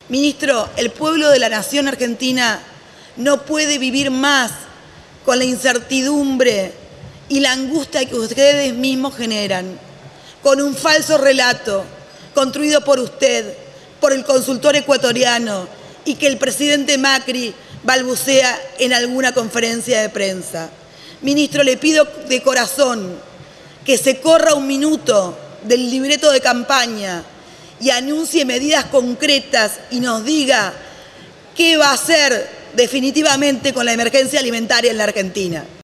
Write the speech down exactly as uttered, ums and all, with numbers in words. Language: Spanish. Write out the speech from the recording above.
Ministro, el pueblo de la nación argentina no puede vivir más con la incertidumbre y la angustia que ustedes mismos generan, con un falso relato construido por usted, por el consultor ecuatoriano y que el presidente Macri balbucea en alguna conferencia de prensa. Ministro, le pido de corazón que se corra un minuto del libreto de campaña y anuncie medidas concretas y nos diga qué va a hacer definitivamente con la emergencia alimentaria en la Argentina.